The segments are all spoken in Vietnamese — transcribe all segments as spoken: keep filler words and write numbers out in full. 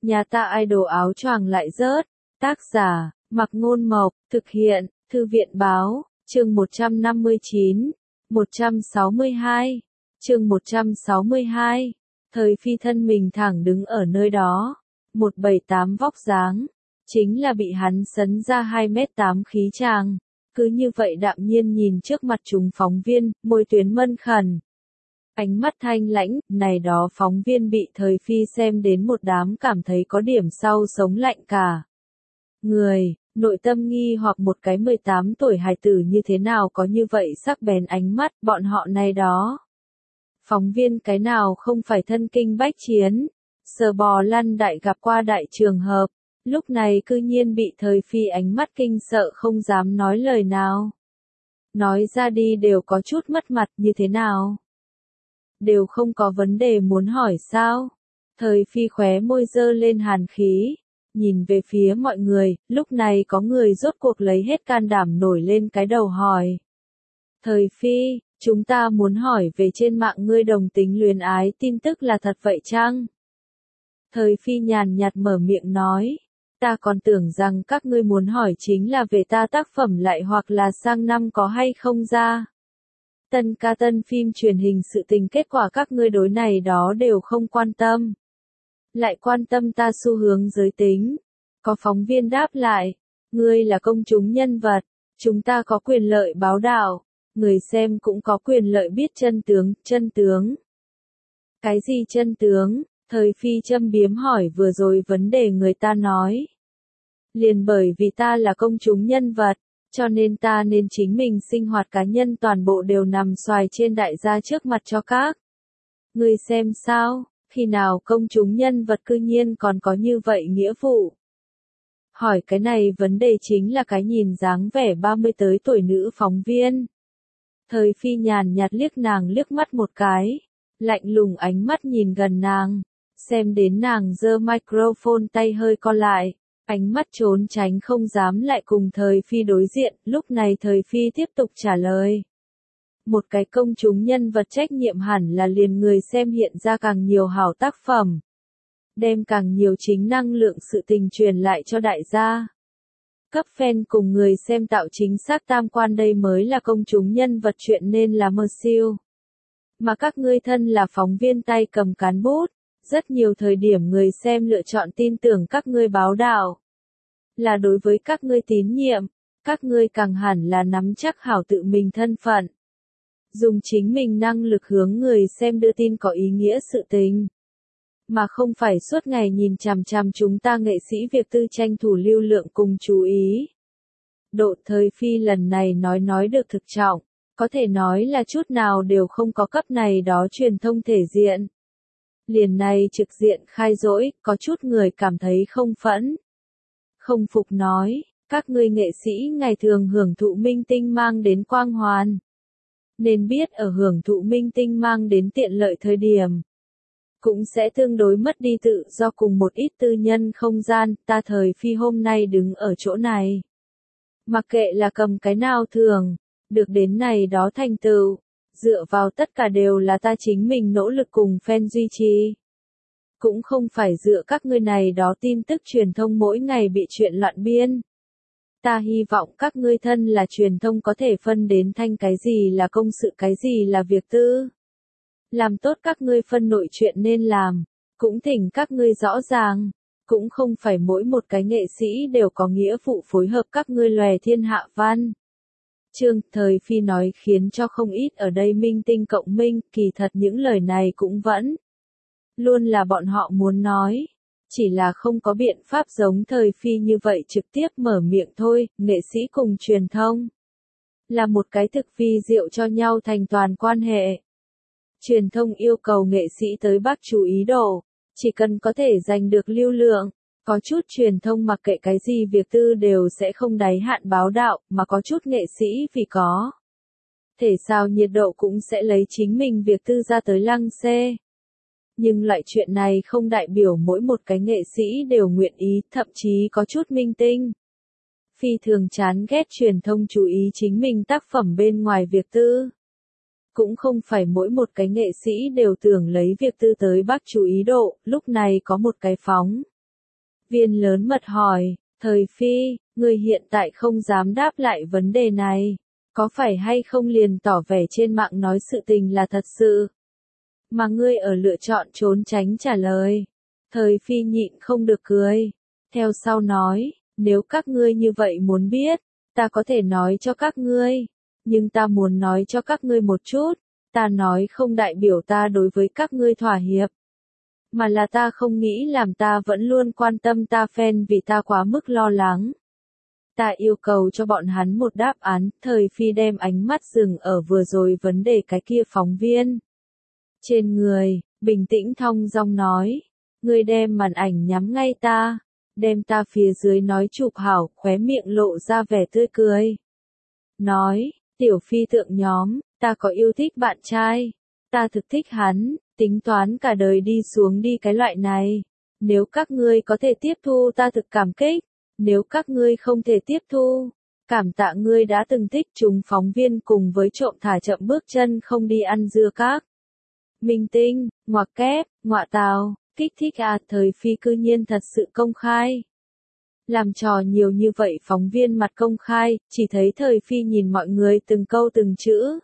Nhà ta idol áo choàng lại rớt. Tác giả, Mạc Ngôn Mộc, thực hiện, Thư viện Báo, chương một trăm năm mươi chín, một trăm sáu mươi hai, chương một trăm sáu mươi hai, Thời Phi thân mình thẳng đứng ở nơi đó, một bảy tám vóc dáng, chính là bị hắn sấn ra hai mét tám khí chàng, cứ như vậy đạm nhiên nhìn trước mặt chúng phóng viên, môi tuyến mân khẩn. Ánh mắt thanh lãnh, này đó phóng viên bị Thời Phi xem đến một đám cảm thấy có điểm sau sống lạnh cả. Người, nội tâm nghi hoặc một cái mười tám tuổi hài tử như thế nào có như vậy sắc bén ánh mắt, bọn họ này đó. Phóng viên cái nào không phải thân kinh bách chiến, sờ bò lăn đại gặp qua đại trường hợp, lúc này cư nhiên bị Thời Phi ánh mắt kinh sợ không dám nói lời nào. Nói ra đi đều có chút mất mặt như thế nào. Đều không có vấn đề muốn hỏi sao. Thời Phi khóe môi dơ lên hàn khí, nhìn về phía mọi người, lúc này có người rốt cuộc lấy hết can đảm nổi lên cái đầu hỏi. Thời Phi, chúng ta muốn hỏi về trên mạng ngươi đồng tính luyến ái tin tức là thật vậy chăng? Thời Phi nhàn nhạt mở miệng nói, ta còn tưởng rằng các ngươi muốn hỏi chính là về ta tác phẩm lại hoặc là sang năm có hay không ra. Tân ca tân phim truyền hình sự tình kết quả các ngươi đối này đó đều không quan tâm. Lại quan tâm ta xu hướng giới tính. Có phóng viên đáp lại, ngươi là công chúng nhân vật, chúng ta có quyền lợi báo đạo, người xem cũng có quyền lợi biết chân tướng, chân tướng. Cái gì chân tướng? Thời Phi châm biếm hỏi vừa rồi vấn đề người ta nói. Liền bởi vì ta là công chúng nhân vật, cho nên ta nên chính mình sinh hoạt cá nhân toàn bộ đều nằm xoài trên đại gia trước mặt cho các. Người xem sao, khi nào công chúng nhân vật cư nhiên còn có như vậy nghĩa vụ. Hỏi cái này vấn đề chính là cái nhìn dáng vẻ ba mươi tới tuổi nữ phóng viên. Thời Phi nhàn nhạt liếc nàng liếc mắt một cái, lạnh lùng ánh mắt nhìn gần nàng, xem đến nàng giơ microphone tay hơi co lại. Ánh mắt trốn tránh không dám lại cùng Thời Phi đối diện, lúc này Thời Phi tiếp tục trả lời. Một cái công chúng nhân vật trách nhiệm hẳn là liền người xem hiện ra càng nhiều hảo tác phẩm. Đem càng nhiều chính năng lượng sự tình truyền lại cho đại gia. Cấp fan cùng người xem tạo chính xác tam quan đây mới là công chúng nhân vật chuyện nên là mơ siêu. Mà các ngươi thân là phóng viên tay cầm cán bút. Rất nhiều thời điểm người xem lựa chọn tin tưởng các ngươi báo đạo. Là đối với các ngươi tín nhiệm, các ngươi càng hẳn là nắm chắc hảo tự mình thân phận. Dùng chính mình năng lực hướng người xem đưa tin có ý nghĩa sự tình. Mà không phải suốt ngày nhìn chằm chằm chúng ta nghệ sĩ việc tư tranh thủ lưu lượng cùng chú ý. Độ Thời Phi lần này nói nói được thực trọng, có thể nói là chút nào đều không có cấp này đó truyền thông thể diện. Liền này trực diện khai dỗi, có chút người cảm thấy không phẫn. Không phục nói, các ngươi nghệ sĩ ngày thường hưởng thụ minh tinh mang đến quang hoàn. Nên biết ở hưởng thụ minh tinh mang đến tiện lợi thời điểm. Cũng sẽ tương đối mất đi tự do cùng một ít tư nhân không gian, ta Thời Phi hôm nay đứng ở chỗ này. Mặc kệ là cầm cái nào thường, được đến này đó thành tựu. Dựa vào tất cả đều là ta chính mình nỗ lực cùng fan duy trì. Cũng không phải dựa các ngươi này đó tin tức truyền thông mỗi ngày bị chuyện loạn biên. Ta hy vọng các ngươi thân là truyền thông có thể phân đến thanh cái gì là công sự cái gì là việc tư. Làm tốt các ngươi phân nội chuyện nên làm. Cũng thỉnh các ngươi rõ ràng. Cũng không phải mỗi một cái nghệ sĩ đều có nghĩa vụ phối hợp các ngươi lòe thiên hạ văn. Trương Thời Phi nói khiến cho không ít ở đây minh tinh cộng minh, kỳ thật những lời này cũng vẫn luôn là bọn họ muốn nói, chỉ là không có biện pháp giống Thời Phi như vậy trực tiếp mở miệng thôi, nghệ sĩ cùng truyền thông là một cái thực vi diệu cho nhau thành toàn quan hệ. Truyền thông yêu cầu nghệ sĩ tới Bắc chú ý độ, chỉ cần có thể giành được lưu lượng. Có chút truyền thông mặc kệ cái gì việc tư đều sẽ không đáy hạn báo đạo, mà có chút nghệ sĩ vì có thể sao nhiệt độ cũng sẽ lấy chính mình việc tư ra tới lăng xê. Nhưng loại chuyện này không đại biểu mỗi một cái nghệ sĩ đều nguyện ý, thậm chí có chút minh tinh. Phi thường chán ghét truyền thông chú ý chính mình tác phẩm bên ngoài việc tư. Cũng không phải mỗi một cái nghệ sĩ đều tưởng lấy việc tư tới Bắc chú ý độ, lúc này có một cái phóng Viên lớn mật hỏi, thời phi, người hiện tại không dám đáp lại vấn đề này. Có phải hay không liền tỏ vẻ trên mạng nói sự tình là thật sự. Mà ngươi ở lựa chọn trốn tránh trả lời. Thời phi nhịn không được cười. Theo sau nói, nếu các ngươi như vậy muốn biết, ta có thể nói cho các ngươi. Nhưng ta muốn nói cho các ngươi một chút, ta nói không đại biểu ta đối với các ngươi thỏa hiệp. Mà là ta không nghĩ làm ta vẫn luôn quan tâm ta fan vì ta quá mức lo lắng. Ta yêu cầu cho bọn hắn một đáp án, thời phi đem ánh mắt dừng ở vừa rồi vấn đề cái kia phóng viên. Trên người, bình tĩnh thong dong nói, ngươi đem màn ảnh nhắm ngay ta, đem ta phía dưới nói chụp hảo, khóe miệng lộ ra vẻ tươi cười. Nói, tiểu phi tượng nhóm, ta có yêu thích bạn trai, ta thực thích hắn, tính toán cả đời đi xuống đi cái loại này. Nếu các ngươi có thể tiếp thu ta thực cảm kích, nếu các ngươi không thể tiếp thu, cảm tạ ngươi đã từng thích chúng phóng viên cùng với trộm thả chậm bước chân không đi ăn dưa các. Minh tinh, ngoặc kép, ngọa tào, kích thích à, thời phi cư nhiên thật sự công khai. Làm trò nhiều như vậy phóng viên mặt công khai, chỉ thấy thời phi nhìn mọi người từng câu từng chữ.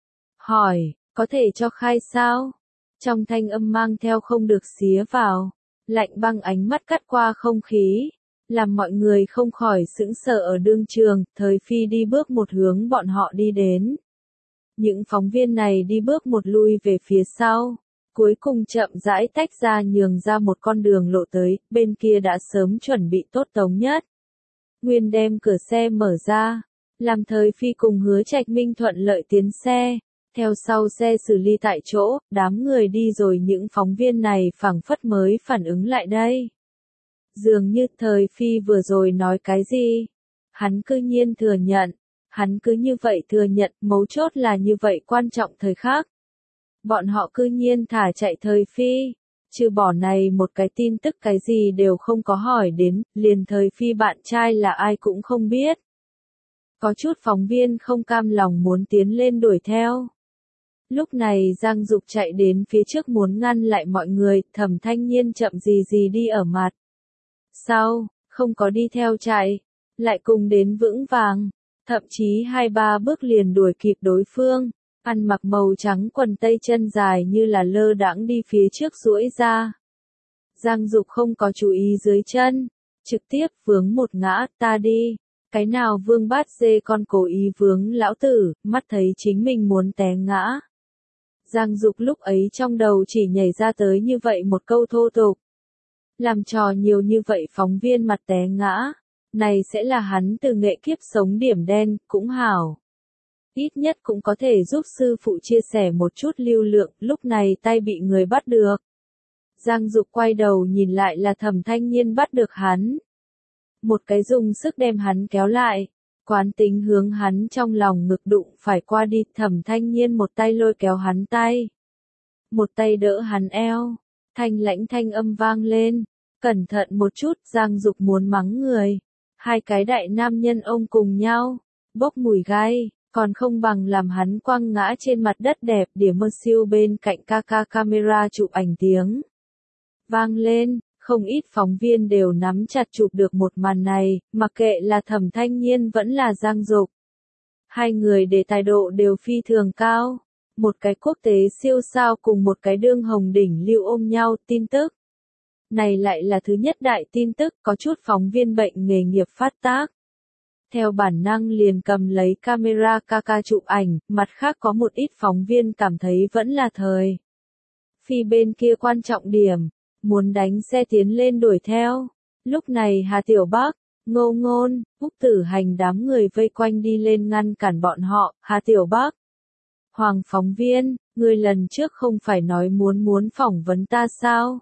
Hỏi, có thể cho khai sao? Trong thanh âm mang theo không được xía vào, lạnh băng ánh mắt cắt qua không khí, làm mọi người không khỏi sững sờ ở đương trường, thời phi đi bước một hướng bọn họ đi đến. Những phóng viên này đi bước một lui về phía sau, cuối cùng chậm rãi tách ra nhường ra một con đường lộ tới, bên kia đã sớm chuẩn bị tốt Tống Nhất. Nguyên đem cửa xe mở ra, làm thời phi cùng Hứa Trạch Minh thuận lợi tiến xe. Theo sau xe xử lý tại chỗ, đám người đi rồi những phóng viên này phảng phất mới phản ứng lại đây. Dường như thời phi vừa rồi nói cái gì? Hắn cư nhiên thừa nhận. Hắn cứ như vậy thừa nhận, mấu chốt là như vậy quan trọng thời khắc. Bọn họ cư nhiên thả chạy thời phi. Trừ bỏ này một cái tin tức cái gì đều không có hỏi đến, liền thời phi bạn trai là ai cũng không biết. Có chút phóng viên không cam lòng muốn tiến lên đuổi theo. Lúc này Giang Dục chạy đến phía trước muốn ngăn lại mọi người, Thẩm Thanh Nhiên chậm gì gì đi ở mặt. Sau, không có đi theo chạy, lại cùng đến vững vàng, thậm chí hai ba bước liền đuổi kịp đối phương, ăn mặc màu trắng quần tây chân dài như là lơ đãng đi phía trước duỗi ra. Giang Dục không có chú ý dưới chân, trực tiếp vướng một ngã, ta đi. Cái nào vương bát dê con cố ý vướng lão tử, mắt thấy chính mình muốn té ngã. Giang Dục lúc ấy trong đầu chỉ nhảy ra tới như vậy một câu thô tục. Làm trò nhiều như vậy phóng viên mặt té ngã, này sẽ là hắn từ nghệ kiếp sống điểm đen, cũng hảo. Ít nhất cũng có thể giúp sư phụ chia sẻ một chút lưu lượng, lúc này tay bị người bắt được. Giang Dục quay đầu nhìn lại là Thẩm Thanh Nhiên bắt được hắn. Một cái dùng sức đem hắn kéo lại, quán tính hướng hắn trong lòng ngực đụng phải qua đi, Thẩm Thanh Nhiên một tay lôi kéo hắn tay. Một tay đỡ hắn eo, thanh lãnh thanh âm vang lên, cẩn thận một chút, Giang Dục muốn mắng người. Hai cái đại nam nhân ôm cùng nhau, bốc mùi gai, còn không bằng làm hắn quăng ngã trên mặt đất đẹp đĩa mơ siêu bên cạnh ca ca camera chụp ảnh tiếng. Vang lên, không ít phóng viên đều nắm chặt chụp được một màn này, mặc kệ là Thẩm Thanh Nhiên vẫn là Giang Dục. Hai người để tài độ đều phi thường cao, một cái quốc tế siêu sao cùng một cái đương hồng đỉnh lưu ôm nhau, tin tức. Này lại là thứ nhất đại tin tức, có chút phóng viên bệnh nghề nghiệp phát tác. Theo bản năng liền cầm lấy camera ca ca chụp ảnh, mặt khác có một ít phóng viên cảm thấy vẫn là thời. Phi bên kia quan trọng điểm, muốn đánh xe tiến lên đuổi theo. Lúc này Hà Tiểu Bắc, Ngô Ngôn, Úc Tử Hành đám người vây quanh đi lên ngăn cản bọn họ, Hà Tiểu Bắc. Hoàng phóng viên, người lần trước không phải nói muốn muốn phỏng vấn ta sao?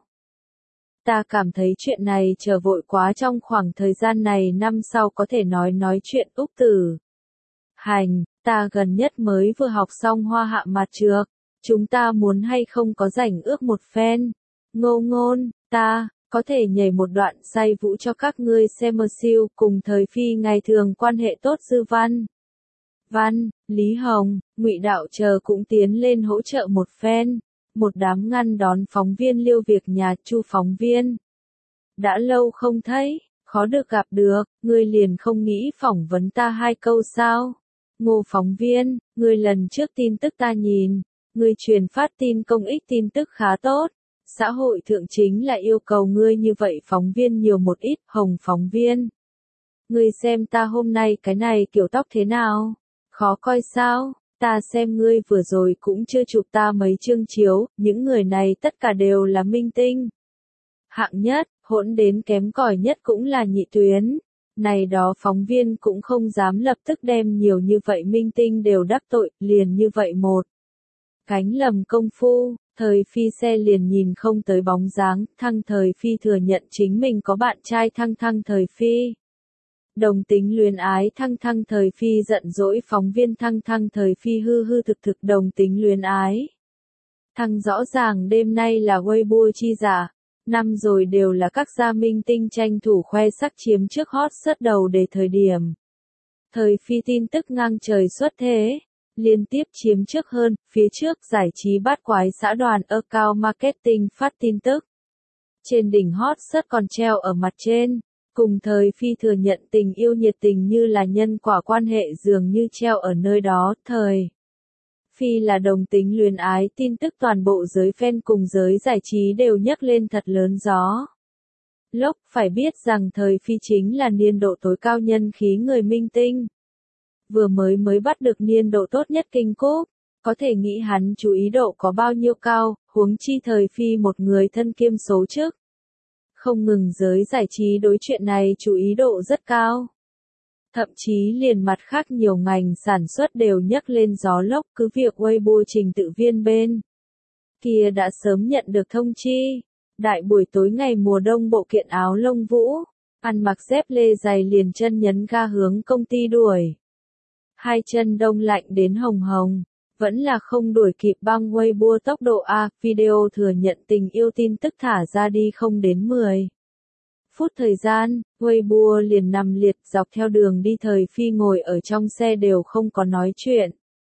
Ta cảm thấy chuyện này chờ vội quá, trong khoảng thời gian này năm sau có thể nói nói chuyện. Úc Tử Hành, ta gần nhất mới vừa học xong hoa hạ mặt trược, chúng ta muốn hay không có rảnh ước một phen. Ngô Ngôn, ta có thể nhảy một đoạn say vũ cho các ngươi xem. Mơ siêu cùng thời phi ngày thường quan hệ tốt. Dư Văn Văn, Lý Hồng, Ngụy Đạo chờ cũng tiến lên hỗ trợ một phen. Một đám ngăn đón phóng viên liêu việc nhà Chu phóng viên. đã lâu không thấy, khó được gặp được, ngươi liền không nghĩ phỏng vấn ta hai câu sao? Ngô phóng viên, ngươi lần trước tin tức ta nhìn, ngươi truyền phát tin công ích tin tức khá tốt. Xã hội thượng chính là yêu cầu ngươi như vậy phóng viên nhiều một ít, Hồng phóng viên. Ngươi xem ta hôm nay cái này kiểu tóc thế nào? Khó coi sao? Ta xem ngươi vừa rồi cũng chưa chụp ta mấy chương chiếu, những người này tất cả đều là minh tinh. Hạng nhất, hỗn đến kém cỏi nhất cũng là nhị tuyến. Này đó phóng viên cũng không dám lập tức đem nhiều như vậy minh tinh đều đắc tội, liền như vậy một. Cánh lầm công phu, Thời Phi xe liền nhìn không tới bóng dáng, Thăng Thời Phi thừa nhận chính mình có bạn trai Thăng Thăng Thời Phi. Đồng tính luyến ái Thăng Thăng Thời Phi giận dỗi phóng viên Thăng Thăng Thời Phi hư hư thực thực đồng tính luyến ái. Thăng rõ ràng đêm nay là Weibo chi giả, năm rồi đều là các gia minh tinh tranh thủ khoe sắc chiếm trước hot search đầu để thời điểm. Thời Phi tin tức ngang trời xuất thế, liên tiếp chiếm trước hơn, phía trước giải trí bát quái xã đoàn account marketing phát tin tức. Trên đỉnh hot search còn treo ở mặt trên. Cùng Thời Phi thừa nhận tình yêu nhiệt tình như là nhân quả quan hệ dường như treo ở nơi đó, Thời Phi là đồng tính luyến ái tin tức toàn bộ giới fan cùng giới giải trí đều nhấc lên thật lớn gió. Lốc phải biết rằng Thời Phi chính là niên độ tối cao nhân khí người minh tinh. Vừa mới mới bắt được niên độ tốt nhất kinh cúp, có thể nghĩ hắn chú ý độ có bao nhiêu cao, huống chi Thời Phi một người thân kiêm số chức. Không ngừng giới giải trí đối chuyện này chú ý độ rất cao. Thậm chí liền mặt khác nhiều ngành sản xuất đều nhấc lên gió lốc cứ việc Weibo trình tự viên bên kia đã sớm nhận được thông chi. Đại buổi tối ngày mùa đông bộ kiện áo lông vũ, ăn mặc dép lê dày liền chân nhấn ga hướng công ty đuổi. Hai chân đông lạnh đến hồng hồng, vẫn là không đuổi kịp băng Weibo tốc độ A, video thừa nhận tình yêu tin tức thả ra đi không đến mười phút thời gian, Weibo liền nằm liệt dọc theo đường đi. Thời Phi ngồi ở trong xe đều không có nói chuyện.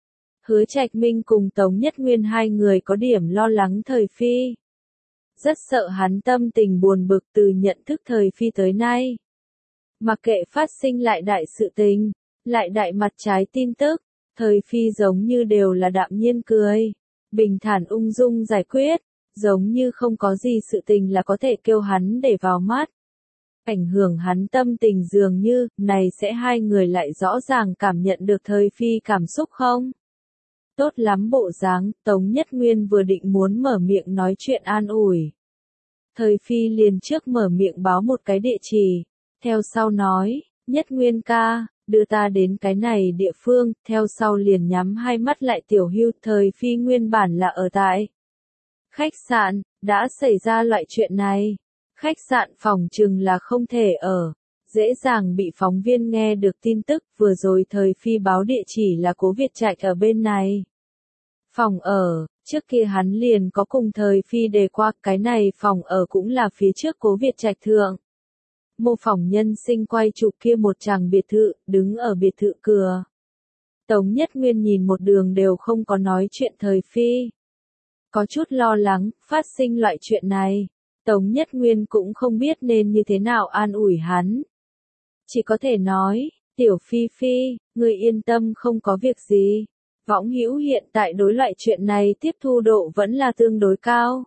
Hứa Trạch Minh cùng Tống Nhất Nguyên hai người có điểm lo lắng Thời Phi. Rất sợ hắn tâm tình buồn bực từ nhận thức Thời Phi tới nay. Mặc kệ phát sinh lại đại sự tình, lại đại mặt trái tin tức, Thời Phi giống như đều là đạm nhiên cười, bình thản ung dung giải quyết, giống như không có gì sự tình là có thể kêu hắn để vào mắt. Ảnh hưởng hắn tâm tình dường như, này sẽ hai người lại rõ ràng cảm nhận được Thời Phi cảm xúc không? Tốt lắm bộ dáng, Tống Nhất Nguyên vừa định muốn mở miệng nói chuyện an ủi. Thời Phi liền trước mở miệng báo một cái địa chỉ, theo sau nói, Nhất Nguyên ca, đưa ta đến cái này địa phương, theo sau liền nhắm hai mắt lại tiểu hưu. Thời Phi nguyên bản là ở tại khách sạn, đã xảy ra loại chuyện này. Khách sạn phòng chừng là không thể ở, dễ dàng bị phóng viên nghe được tin tức. Vừa rồi Thời Phi báo địa chỉ là Cố Việt Trạch ở bên này. Phòng ở, trước kia hắn liền có cùng Thời Phi đề qua, cái này phòng ở cũng là phía trước Cố Việt Trạch thượng. Mô phỏng nhân sinh quay chụp kia một tràng biệt thự, đứng ở biệt thự cửa. Tống Nhất Nguyên nhìn một đường đều không có nói chuyện Thời Phi. Có chút lo lắng, phát sinh loại chuyện này. Tống Nhất Nguyên cũng không biết nên như thế nào an ủi hắn. Chỉ có thể nói, tiểu Phi Phi, người yên tâm không có việc gì. Võng Hữu hiện tại đối loại chuyện này tiếp thu độ vẫn là tương đối cao.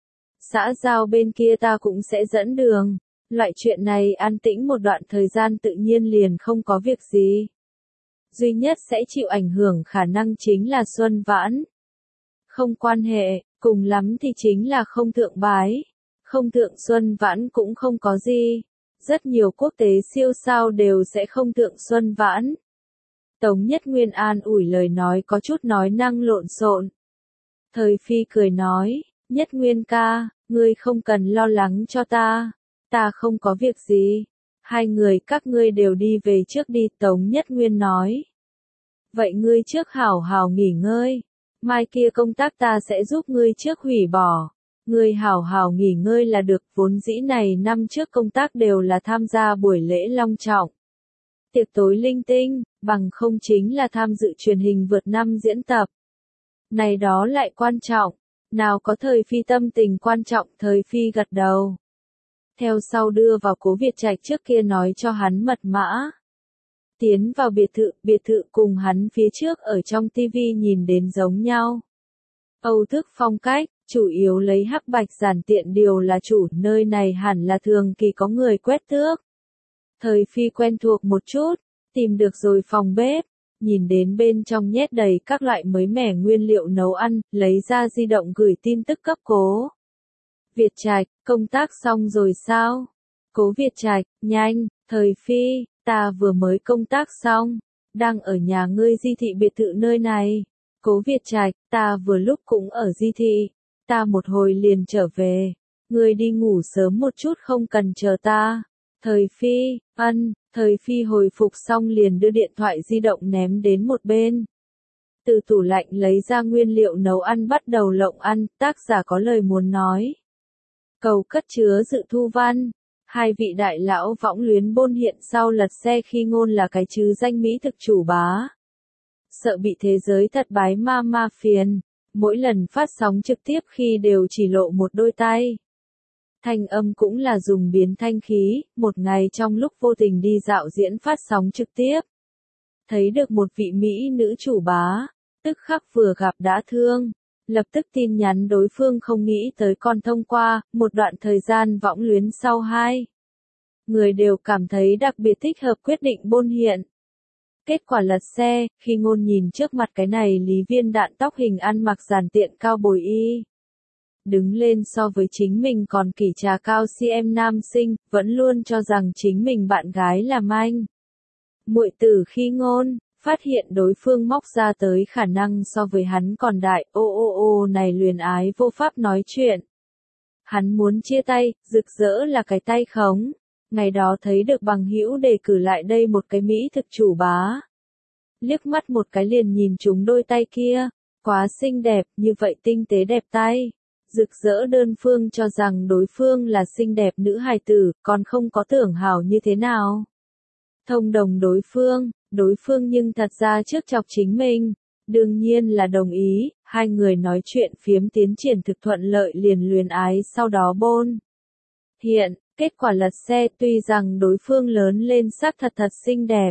Xã giao bên kia ta cũng sẽ dẫn đường. Loại chuyện này an tĩnh một đoạn thời gian tự nhiên liền không có việc gì. Duy nhất sẽ chịu ảnh hưởng khả năng chính là Xuân Vãn. Không quan hệ, cùng lắm thì chính là không thượng bái. Không thượng Xuân Vãn cũng không có gì. Rất nhiều quốc tế siêu sao đều sẽ không thượng Xuân Vãn. Tống Nhất Nguyên an ủi lời nói có chút nói năng lộn xộn. Thời Phi cười nói, Nhất Nguyên ca, ngươi không cần lo lắng cho ta. Ta không có việc gì. Hai người các ngươi đều đi về trước đi, Tống Nhất Nguyên nói. Vậy ngươi trước hảo hảo nghỉ ngơi. Mai kia công tác ta sẽ giúp ngươi trước hủy bỏ. Ngươi hảo hảo nghỉ ngơi là được, vốn dĩ này năm trước công tác đều là tham gia buổi lễ long trọng. Tiệc tối linh tinh, bằng không chính là tham dự truyền hình vượt năm diễn tập. Này đó lại quan trọng, nào có Thời Phi tâm tình quan trọng. Thời Phi gật đầu. theo sau đưa vào Cố Việt Trạch trước kia nói cho hắn mật mã. Tiến vào biệt thự, biệt thự cùng hắn phía trước ở trong tivi nhìn đến giống nhau. Âu thức phong cách, chủ yếu lấy hắc bạch giản tiện điều là chủ, nơi này hẳn là thường kỳ có người quét tước. Thời Phi quen thuộc một chút, tìm được rồi phòng bếp, nhìn đến bên trong nhét đầy các loại mới mẻ nguyên liệu nấu ăn, lấy ra di động gửi tin tức cấp Cố Việt Trạch, công tác xong rồi sao? Cố Việt Trạch, nhanh, Thời Phi, ta vừa mới công tác xong, đang ở nhà ngươi di thị biệt thự nơi này. Cố Việt Trạch, ta vừa lúc cũng ở di thị, ta một hồi liền trở về, ngươi đi ngủ sớm một chút không cần chờ ta. Thời Phi, ân, Thời Phi hồi phục xong liền đưa điện thoại di động ném đến một bên. Từ tủ lạnh lấy ra nguyên liệu nấu ăn bắt đầu lộng ăn, tác giả có lời muốn nói. Cầu cất chứa dự thu văn. Hai vị đại lão võng luyến bôn hiện sau lật xe khi ngôn là cái chứ danh mỹ thực chủ bá. Sợ bị thế giới thật bái ma ma phiền, mỗi lần phát sóng trực tiếp khi đều chỉ lộ một đôi tay. Thanh âm cũng là dùng biến thanh khí, một ngày trong lúc vô tình đi dạo diễn phát sóng trực tiếp. Thấy được một vị mỹ nữ chủ bá, tức khắc vừa gặp đã thương, lập tức tin nhắn đối phương không nghĩ tới còn thông qua, một đoạn thời gian võng luyến sau hai. Người đều cảm thấy đặc biệt thích hợp quyết định bôn hiện. Kết quả lật xe, khi ngôn nhìn trước mặt cái này lý viên đạn tóc hình ăn mặc giản tiện cao bồi y. Đứng lên so với chính mình còn kỳ trà cao cm nam sinh, vẫn luôn cho rằng chính mình bạn gái là manh. Muội tử khi ngôn, phát hiện đối phương móc ra tới khả năng so với hắn còn đại, ô ô ô này luyến ái vô pháp nói chuyện. Hắn muốn chia tay, rực rỡ là cái tay khống. Ngày đó thấy được bằng hữu đề cử lại đây một cái mỹ thực chủ bá. Liếc mắt một cái liền nhìn chúng đôi tay kia, quá xinh đẹp, như vậy tinh tế đẹp tay. Rực rỡ đơn phương cho rằng đối phương là xinh đẹp nữ hài tử, còn không có tưởng hảo như thế nào. Thông đồng đối phương, đối phương nhưng thật ra trước chọc chính mình, đương nhiên là đồng ý, hai người nói chuyện phiếm tiến triển thực thuận lợi liền luyến ái sau đó bôn. Hiện, kết quả lật xe tuy rằng đối phương lớn lên sắc thật thật xinh đẹp.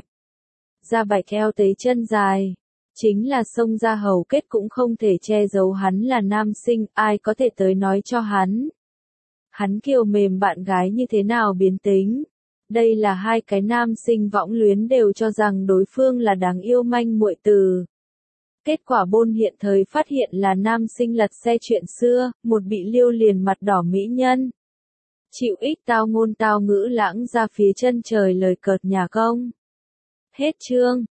Da bạch eo tế chân dài. Chính là sông ra hầu kết cũng không thể che giấu hắn là nam sinh, ai có thể tới nói cho hắn. Hắn kiều mềm bạn gái như thế nào biến tính. Đây là hai cái nam sinh võng luyến đều cho rằng đối phương là đáng yêu manh muội từ. Kết quả bôn hiện thời phát hiện là nam sinh lật xe chuyện xưa, một bị liêu liền mặt đỏ mỹ nhân. Chịu ích tao ngôn tao ngữ lãng ra phía chân trời lời cợt nhà công. Hết chương.